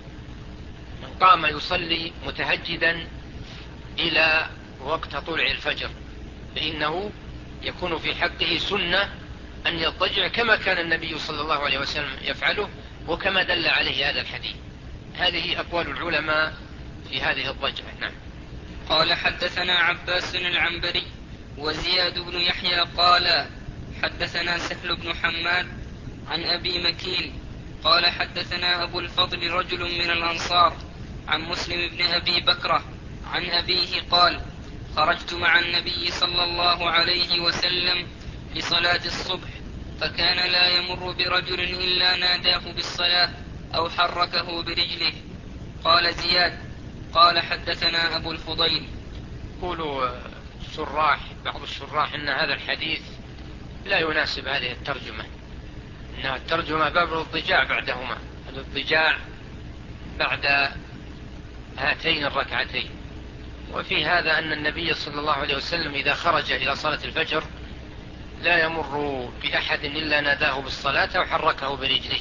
من قام يصلي متهجدا إلى وقت طلوع الفجر فإنه يكون في حقه سنة أن يضطجع كما كان النبي صلى الله عليه وسلم يفعله، وكما دل عليه هذا الحديث. هذه أقوال العلماء في هذه الضجعة. نعم. قال حدثنا عباس العنبري وزياد بن يحيى قال حدثنا سهل بن حماد عن أبي مكين قال حدثنا أبو الفضل رجل من الأنصار عن مسلم بن أبي بكرة عن أبيه قال خرجت مع النبي صلى الله عليه وسلم لصلاة الصبح، فكان لا يمر برجل إلا ناداه بالصلاة أو حركه برجله. قال زياد قال حدثنا أبو الفضيل. يقول بعض الشراح أن هذا الحديث لا يناسب هذه الترجمة، إنها الترجمة باب الاضطجاع بعدهما، الاضطجاع بعد هاتين الركعتين. وفي هذا أن النبي صلى الله عليه وسلم إذا خرج إلى صلاة الفجر لا يمر بأحد إلا ناداه بالصلاة أو حركه برجله.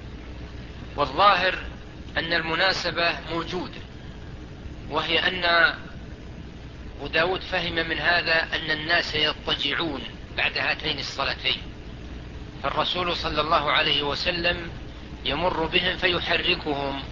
والظاهر أن المناسبة موجودة، وهي أن أبو داود فهم من هذا أن الناس يضطجعون بعد هاتين الصلاتين، فالرسول صلى الله عليه وسلم يمر بهم فيحركهم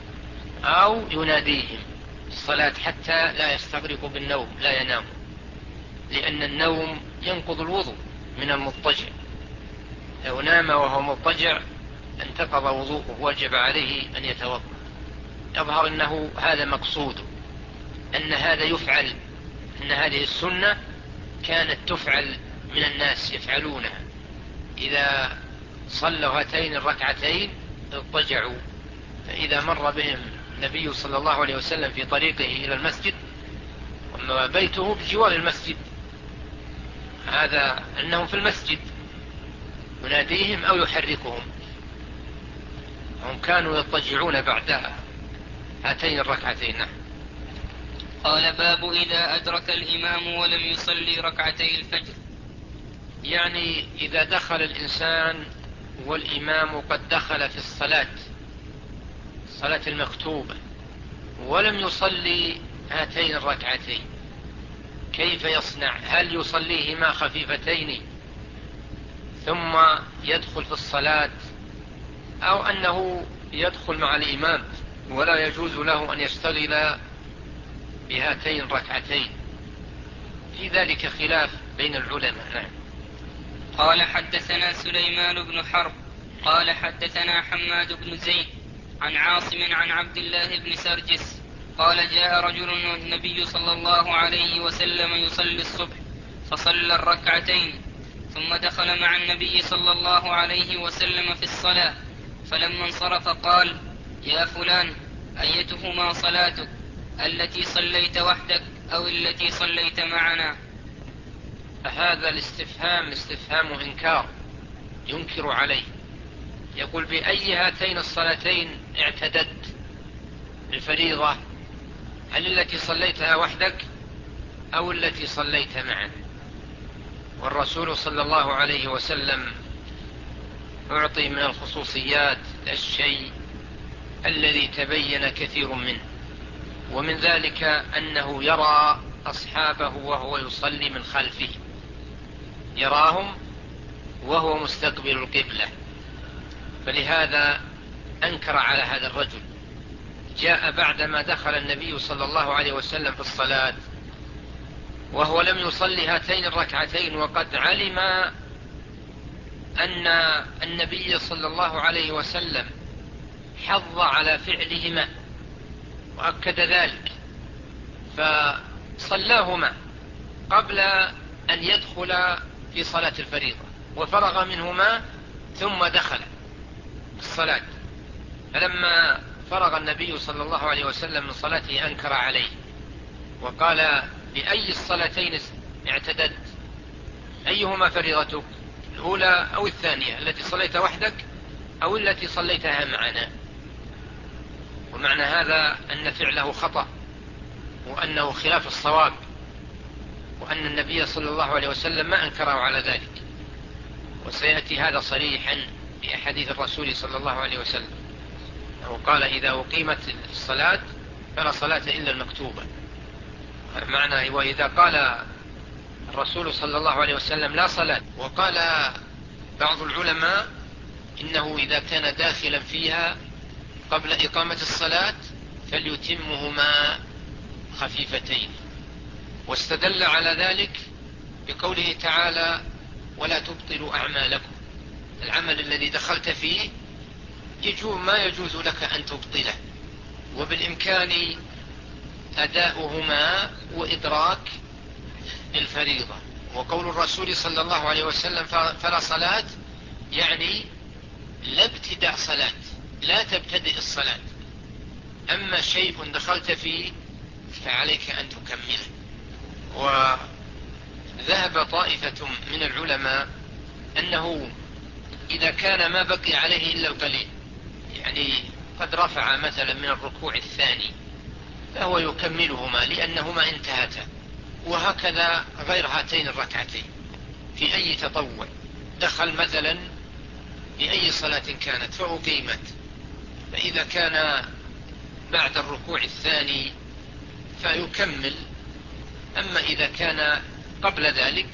أو يناديهم الصلاة حتى لا يستغرقوا بالنوم، لا يناموا، لأن النوم ينقض الوضوء من المضطجع. لو نام وهو مضطجع انتقض وضوءه، وجب عليه أن يتوضأ. يظهر أنه هذا مقصوده، أن هذا يفعل، أن هذه السنة كانت تفعل من الناس يفعلونها، إذا صلوا هاتين الركعتين اضطجعوا، فإذا مر بهم النبي صلى الله عليه وسلم في طريقه إلى المسجد، وأما بيته بجوار المسجد، هذا أنهم في المسجد يناديهم أو يحركهم. هم كانوا يضطجعون بعد هاتين الركعتين. نعم. قال: باب إذا أدرك الإمام ولم يصلي ركعتي الفجر. يعني إذا دخل الإنسان والإمام قد دخل في الصلاة المكتوبة ولم يصلي هاتين الركعتين، كيف يصنع؟ هل يصليهما خفيفتين ثم يدخل في الصلاة، أو أنه يدخل مع الإمام ولا يجوز له أن يشتغل بهاتين الركعتين؟ في ذلك خلاف بين العلماء. نعم. قال: حدثنا سليمان بن حرب قال حدثنا حماد بن زيد عن عاصم عن عبد الله بن سرجس قال: جاء رجل النبي صلى الله عليه وسلم يصلي الصبح فصلى الركعتين، ثم دخل مع النبي صلى الله عليه وسلم في الصلاة، فلما انصرف قال: يا فلان، أيتهما صلاتك، التي صليت وحدك أو التي صليت معنا؟ هذا الاستفهام استفهام إنكار، ينكر عليه، يقول: بأي هاتين الصلاتين اعتدت الفريضة؟ هل التي صليتها وحدك أو التي صليت معنا؟ والرسول صلى الله عليه وسلم أعطي من الخصوصيات الشيء الذي تبين كثير منه، ومن ذلك أنه يرى أصحابه وهو يصلي من خلفه، يراهم وهو مستقبل القبلة، فلهذا أنكر على هذا الرجل. جاء بعدما دخل النبي صلى الله عليه وسلم في الصلاة وهو لم يصلي هاتين الركعتين، وقد علم أن النبي صلى الله عليه وسلم حض على فعلهما وأكد ذلك، فصلاهما قبل أن يدخل في صلاة الفريضة، وفرغ منهما ثم دخل الصلاة. فلما فرغ النبي صلى الله عليه وسلم من صلاته أنكر عليه وقال: بأي الصلاتين اعتدت؟ أيهما فريضتك، الأولى أو الثانية، التي صليت وحدك أو التي صليتها معنا؟ ومعنى هذا أن فعله خطأ، وأنه خلاف الصواب، وأن النبي صلى الله عليه وسلم ما أنكره على ذلك. وسيأتي هذا صريحا في أحاديث الرسول صلى الله عليه وسلم، وقال: إذا أقيمت الصلاة فلا صلاة إلا المكتوبة. معنى وإذا قال الرسول صلى الله عليه وسلم لا صلاة، وقال بعض العلماء إنه إذا كان داخلا فيها قبل إقامة الصلاة فليتمهما خفيفتين، واستدل على ذلك بقوله تعالى: ولا تبطلوا أعمالكم. العمل الذي دخلت فيه ما يجوز لك أن تبطله، وبالإمكان أداؤهما وإدراك الفريضة. وقول الرسول صلى الله عليه وسلم فلا صلاة، يعني لا ابتداء صلاة، لا تبتدئ الصلاة. أما شيء دخلت فيه فعليك أن تكمله. وذهب طائفة من العلماء أنه إذا كان ما بقي عليه إلا القليل، يعني قد رفع مثلا من الركوع الثاني، فهو يكملهما لأنهما انتهتا. وهكذا غير هاتين الركعتين في أي تطوع، دخل مثلا بأي صلاة كانت فأقيمت، فإذا كان بعد الركوع الثاني فيكمل، أما إذا كان قبل ذلك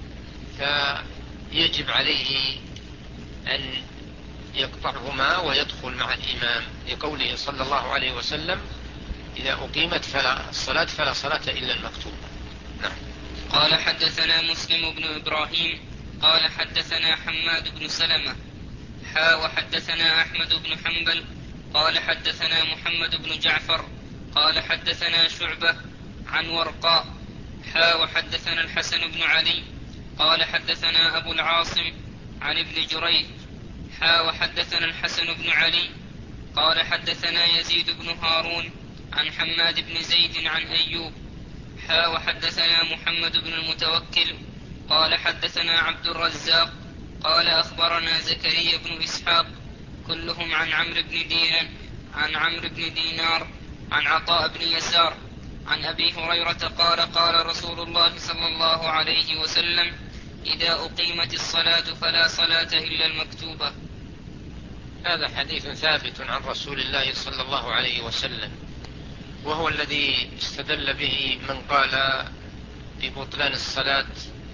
فيجب عليه أن يقطعهما ويدخل مع الإمام، لقوله صلى الله عليه وسلم: إذا أقيمت الصلاة فلا صلاة إلا المكتوبة. نعم. قال: حدثنا مسلم بن إبراهيم قال حدثنا حماد بن سلمة وحدثنا أحمد بن حنبل قال حدثنا محمد بن جعفر قال حدثنا شعبة عن ورقاء وحدثنا الحسن بن علي قال حدثنا أبو العاصم عن ابن جريج وحدثنا الحسن بن علي قال حدثنا يزيد بن هارون عن حماد بن زيد عن أيوب وحدثنا محمد بن المتوكل قال حدثنا عبد الرزاق قال أخبرنا زكريا بن إسحاق كلهم عن عمرو بن دينار عن عطاء بن يسار عن أبي هريرة قال قال رسول الله صلى الله عليه وسلم إذا أقيمت الصلاة فلا صلاة إلا المكتوبة. هذا حديث ثابت عن رسول الله صلى الله عليه وسلم، وهو الذي استدل به من قال ببطلان الصلاة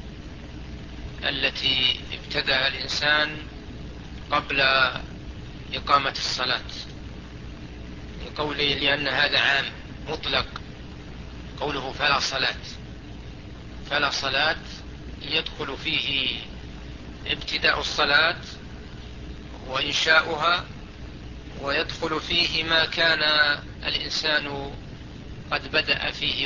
التي ابتدأ الإنسان قبل إقامة الصلاة، لقوله لأن هذا عام مطلق. قوله فلا صلاة يدخل فيه ابتداء الصلاة وإنشاؤها، ويدخل فيه ما كان الإنسان قد بدأ فيه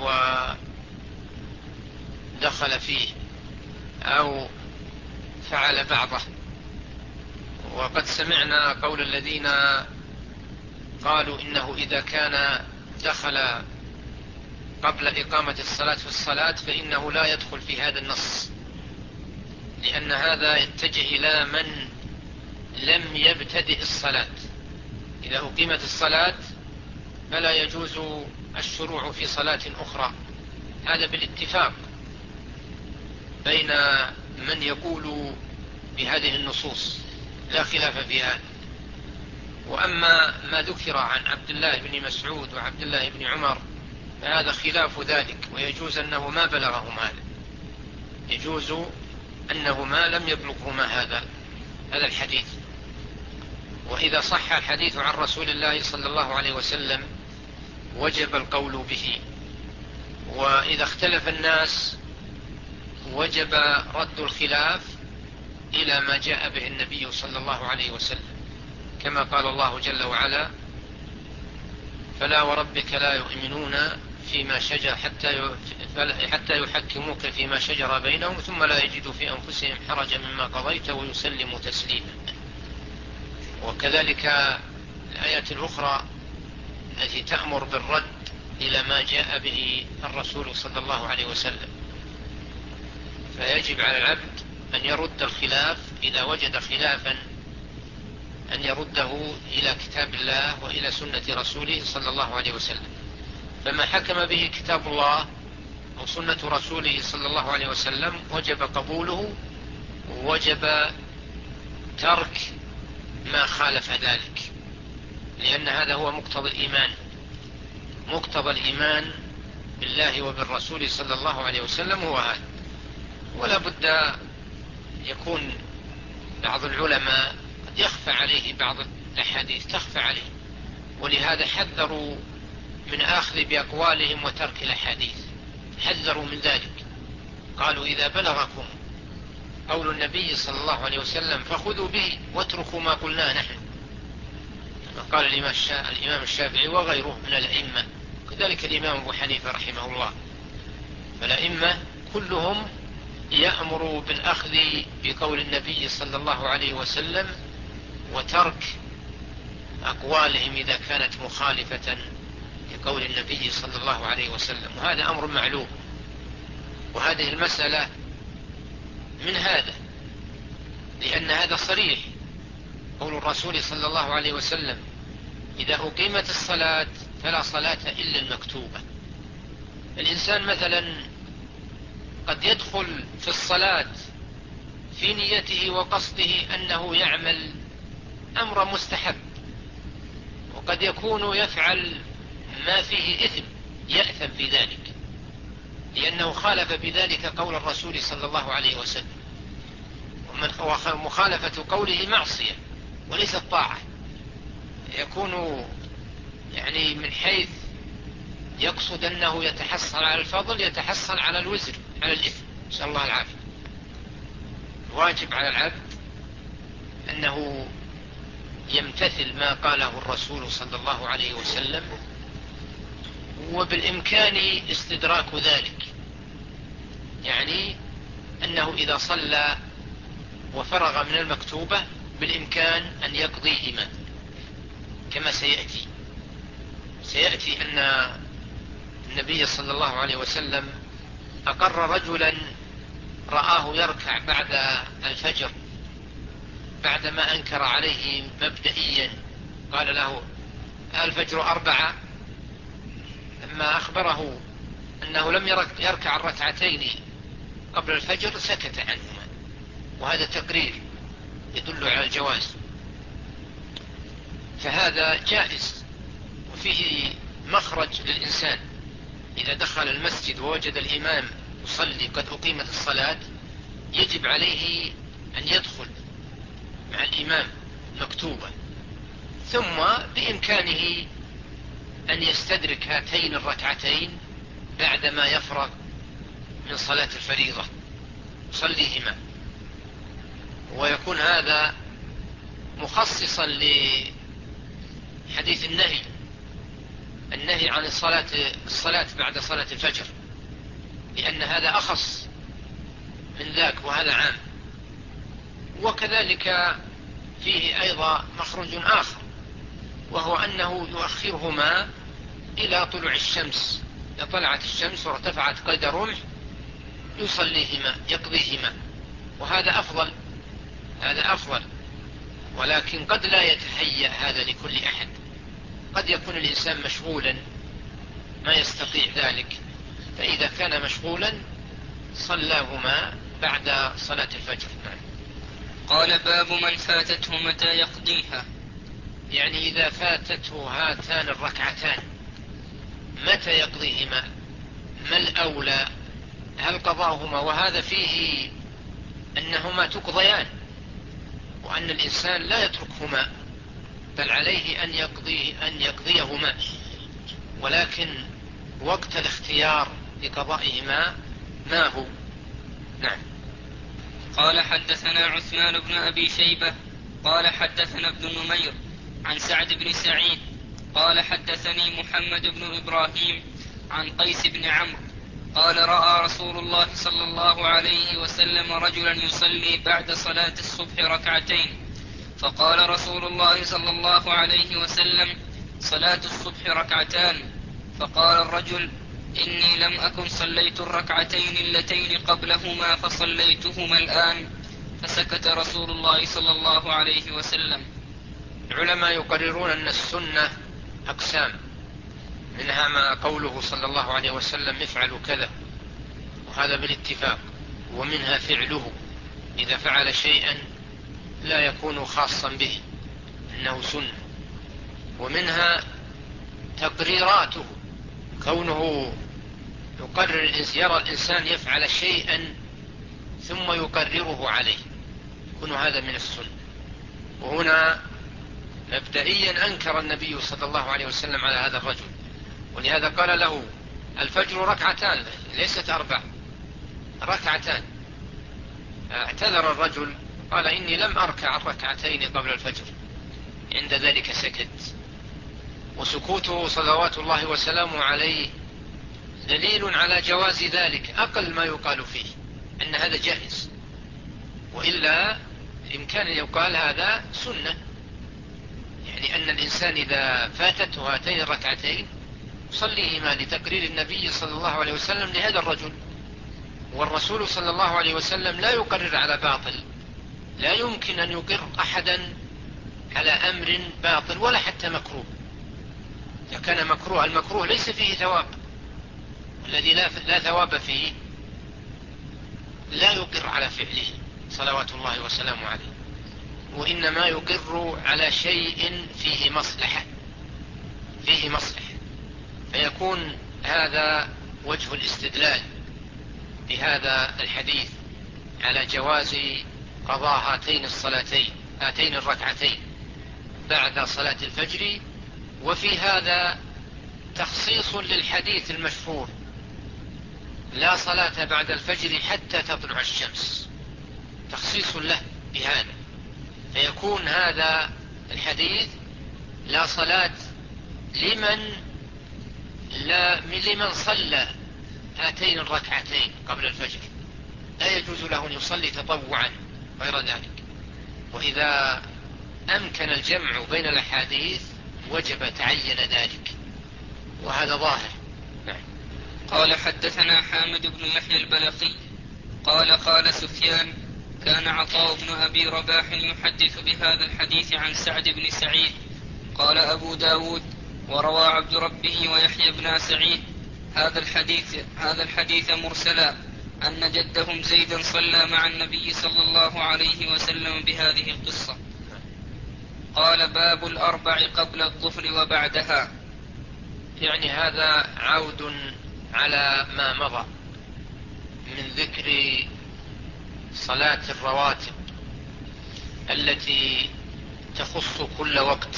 ودخل فيه أو فعل بعضه. وقد سمعنا قول الذين قالوا إنه إذا كان دخل قبل إقامة الصلاة في الصلاة فإنه لا يدخل في هذا النص، لأن هذا يتجه إلى من لم يبتدئ الصلاة. إذا أقيمت الصلاة فلا يجوز الشروع في صلاة أخرى، هذا بالاتفاق بين من يقول بهذه النصوص، لا خلاف في هذا. وأما ما ذكر عن عبد الله بن مسعود وعبد الله بن عمر فهذا خلاف ذلك، ويجوز أنه ما بلغهم هذا، يجوز أنه ما لم يبلغهما هذا الحديث. وإذا صح الحديث عن رسول الله صلى الله عليه وسلم وجب القول به، وإذا اختلف الناس وجب رد الخلاف إلى ما جاء به النبي صلى الله عليه وسلم، كما قال الله جل وعلا: فلا وربك لا يؤمنون فيما شجر حتى يحكموك فيما شجر بينهم ثم لا يجدوا في أنفسهم حرجا مما قضيت ويسلموا تسليما. وكذلك الآيات الأخرى التي تأمر بالرد إلى ما جاء به الرسول صلى الله عليه وسلم. فيجب على العبد أن يرد الخلاف إذا وجد خلافا، أن يرده إلى كتاب الله وإلى سنة رسوله صلى الله عليه وسلم. فما حكم به كتاب الله أو سنة رسوله صلى الله عليه وسلم وجب قبوله، ووجب ترك ما خالف ذلك، لأن هذا هو مقتضى الإيمان بالله وبالرسول صلى الله عليه وسلم هو هذا. ولا بد يكون بعض العلماء قد يخفى عليه بعض الأحاديث، تخفى عليه، ولهذا حذروا من آخذ بأقوالهم وترك الأحاديث، حذروا من ذلك. قالوا: إذا بلغكم قول النبي صلى الله عليه وسلم فخذوا به واتركوا ما قلناه نحن، كما قال الإمام الشافعي وغيره من الأئمة، كذلك الإمام أبو حنيفة رحمه الله. فالأئمة كلهم يأمر بالأخذ بقول النبي صلى الله عليه وسلم وترك أقوالهم إذا كانت مخالفة لقول النبي صلى الله عليه وسلم، وهذا أمر معلوم. وهذه المسألة من هذا، لأن هذا صريح، قول الرسول صلى الله عليه وسلم: إذا أقيمت الصلاة فلا صلاة إلا المكتوبة. الإنسان مثلا قد يدخل في الصلاة في نيته وقصده أنه يعمل أمر مستحب، وقد يكون يفعل ما فيه إثم، يأثم في ذلك، لأنه خالف بذلك قول الرسول صلى الله عليه وسلم. ومخالفة قوله معصية وليست طاعة، يكون يعني من حيث يقصد أنه يتحصل على الفضل يتحصل على الوزر، على الإثم، نسأل الله العافية. واجب على العبد أنه يمتثل ما قاله الرسول صلى الله عليه وسلم، وبالإمكان استدراك ذلك، يعني أنه إذا صلى وفرغ من المكتوبة بالإمكان أن يقضيهما، كما سيأتي أن النبي صلى الله عليه وسلم أقر رجلا رآه يركع بعد الفجر بعدما أنكر عليه مبدئيا، قال له الفجر 4، لما أخبره أنه لم يركع الركعتين قبل الفجر سكت عنهما، وهذا تقرير يدل على الجواز، فهذا جائز وفيه مخرج للإنسان. إذا دخل المسجد ووجد الإمام يصلي قد أقيمت الصلاة يجب عليه أن يدخل مع الإمام مكتوبة، ثم بإمكانه أن يستدرك هاتين الركعتين بعدما يفرغ من صلاة الفريضة يصليهما، ويكون هذا مخصصا لحديث النهي عن الصلاة بعد صلاة الفجر، لأن هذا أخص من ذاك وهذا عام. وكذلك فيه أيضا مخرج آخر، وهو أنه يؤخرهما إلى طلوع الشمس، إذا طلعت الشمس وارتفعت قيد رمح يصليهما يقضيهما، وهذا أفضل. ولكن قد لا يتهيأ هذا لكل أحد، قد يكون الإنسان مشغولا ما يستطيع ذلك، فإذا كان مشغولا صلاهما بعد صلاة الفجر. قال باب من فاتته متى يقضيها، يعني إذا فاتته هاتان الركعتان متى يقضيهما، ما الأولى، هل قضاهما؟ وهذا فيه أنهما تقضيان، وأن الإنسان لا يتركهما، بل عليه أن يقضيهما، ولكن وقت الاختيار لقضائهما ما هو؟ نعم. قال حدثنا عثمان بن أبي شيبة قال حدثنا ابن نمير عن سعد بن سعيد قال حدثني محمد بن إبراهيم عن قيس بن عمرو قال رأى رسول الله صلى الله عليه وسلم رجلا يصلي بعد صلاة الصبح ركعتين، فقال رسول الله صلى الله عليه وسلم صلاة الصبح ركعتان، فقال الرجل إني لم أكن صليت الركعتين اللتين قبلهما فصليتهما الآن، فسكت رسول الله صلى الله عليه وسلم. العلماء يقررون أن السنة أقسام، منها ما قوله صلى الله عليه وسلم افعلوا كذا، وهذا بالاتفاق، ومنها فعله إذا فعل شيئا لا يكون خاصا به إنه سنة، ومنها تقريراته، كونه يرى الإنسان يفعل شيئا ثم يقرره عليه، يكون هذا من السنة. وهنا مبدئيا أنكر النبي صلى الله عليه وسلم على هذا الرجل، ولهذا قال له الفجر ركعتان ليست 4، ركعتان. اعتذر الرجل قال إني لم أركع الركعتين قبل الفجر، عند ذلك سكت، وسكوته صلوات الله وسلامه عليه دليل على جواز ذلك، أقل ما يقال فيه أن هذا جائز، وإلا إمكان أن يقال هذا سنة، يعني أن الإنسان إذا فاتته هاتين الركعتين يصليهما لتقرير النبي صلى الله عليه وسلم لهذا الرجل، والرسول صلى الله عليه وسلم لا يقرر على باطل، لا يمكن أن يقر أحدا على أمر باطل ولا حتى مكروه. إذا كان مكروه، المكروه ليس فيه ثواب، الذي لا ثواب فيه لا يقر على فعله صلوات الله وسلامه عليه، وإنما يقر على شيء فيه مصلحة، فيكون هذا وجه الاستدلال بهذا الحديث على جواز قضاء هاتين الركعتين بعد صلاة الفجر. وفي هذا تخصيص للحديث المشهور لا صلاة بعد الفجر حتى تطلع الشمس، تخصيص له بهذا، فيكون هذا الحديث لا صلاة لمن صلى هاتين الركعتين قبل الفجر، لا يجوز له أن يصلي تطوعا غير ذلك. وإذا أمكن الجمع بين الأحاديث وجب تعين ذلك، وهذا ظاهر. نعم. قال حدثنا حامد بن يحيى البلخي قال سفيان كان عطاء بن أبي رباح يحدث بهذا الحديث عن سعد بن سعيد. قال أبو داود وروى عبد ربه ويحيى بن سعيد هذا الحديث مرسلا أن جدهم زيدا صلى مع النبي صلى الله عليه وسلم بهذه القصة. قال باب الأربع قبل الظهر وبعدها. يعني هذا عود على ما مضى من ذكر صلاة الرواتب التي تخص كل وقت،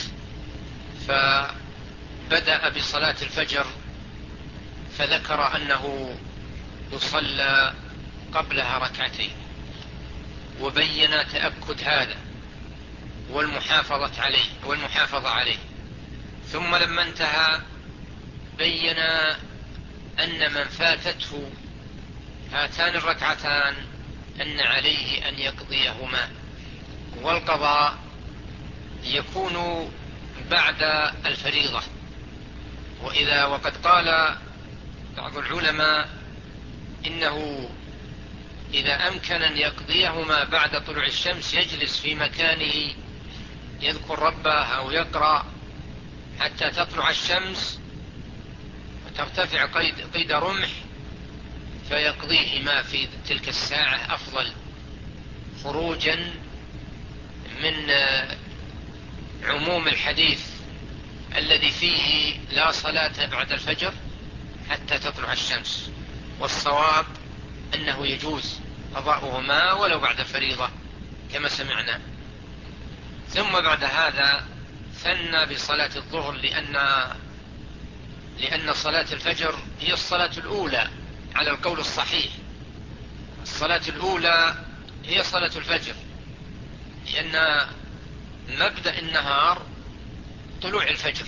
فبدأ بصلاة الفجر فذكر أنه يصلى قبلها ركعتين، وبين تأكد هذا والمحافظة عليه. ثم لما انتهى بين أن من فاتته هاتان الركعتان أن عليه أن يقضيهما، والقضاء يكون بعد الفريضة. وقد قال بعض العلماء إنه إذا أمكن أن يقضيهما بعد طلوع الشمس يجلس في مكانه يذكر ربه أو يقرأ حتى تطلع الشمس وترتفع قيد رمح فيقضيهما في تلك الساعة أفضل، خروجا من عموم الحديث الذي فيه لا صلاة بعد الفجر حتى تطلع الشمس، والصواب أنه يجوز قضاؤهما ولو بعد الفريضة كما سمعنا. ثم بعد هذا ثنى بصلاة الظهر لأن صلاة الفجر هي الصلاة الأولى على القول الصحيح. الصلاة الأولى هي صلاة الفجر، لأن مبدأ النهار طلوع الفجر،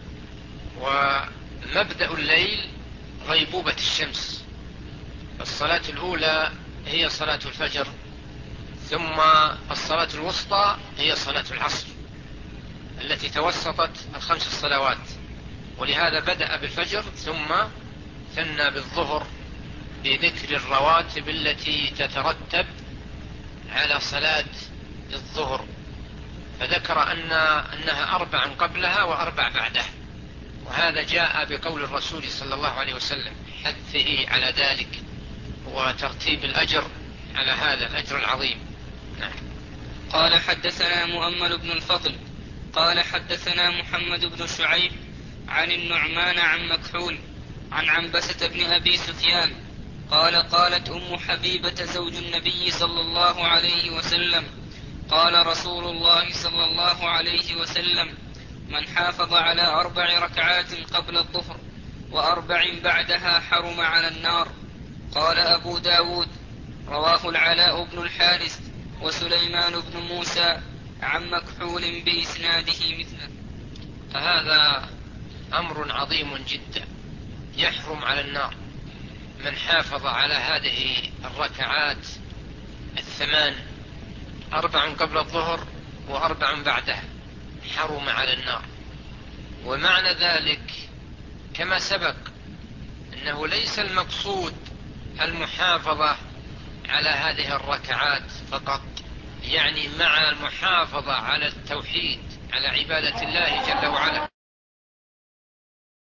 ومبدأ الليل غيبوبة الشمس. الصلاة الأولى هي صلاة الفجر، ثم الصلاة الوسطى هي صلاة العصر التي توسطت الخمس الصلوات، ولهذا بدأ بالفجر ثم ثنى بالظهر بذكر الرواتب التي تترتب على صلاة الظهر، فذكر أنها 4 قبلها و4 بعدها، وهذا جاء بقول الرسول صلى الله عليه وسلم حثه على ذلك وترتيب الأجر على هذا الأجر العظيم. نعم. قال حدثنا مؤمل بن الفضل قال حدثنا محمد بن شعيب عن النعمان عن مكحول عن عنبسة بن أبي سفيان قالت أم حبيبة زوج النبي صلى الله عليه وسلم قال رسول الله صلى الله عليه وسلم من حافظ على 4 ركعات قبل الظهر و4 بعدها حرم على النار. قال أبو داود رواه العلاء بن الحارث وسليمان بن موسى عن مكحول بإسناده مثله. فهذا أمر عظيم جدا، يحرم على النار من حافظ على هذه الركعات 8، 4 قبل الظهر و4 بعدها، حرم على النار. ومعنى ذلك كما سبق أنه ليس المقصود المحافظة على هذه الركعات فقط، يعني مع المحافظة على التوحيد على عبادة الله جل وعلا.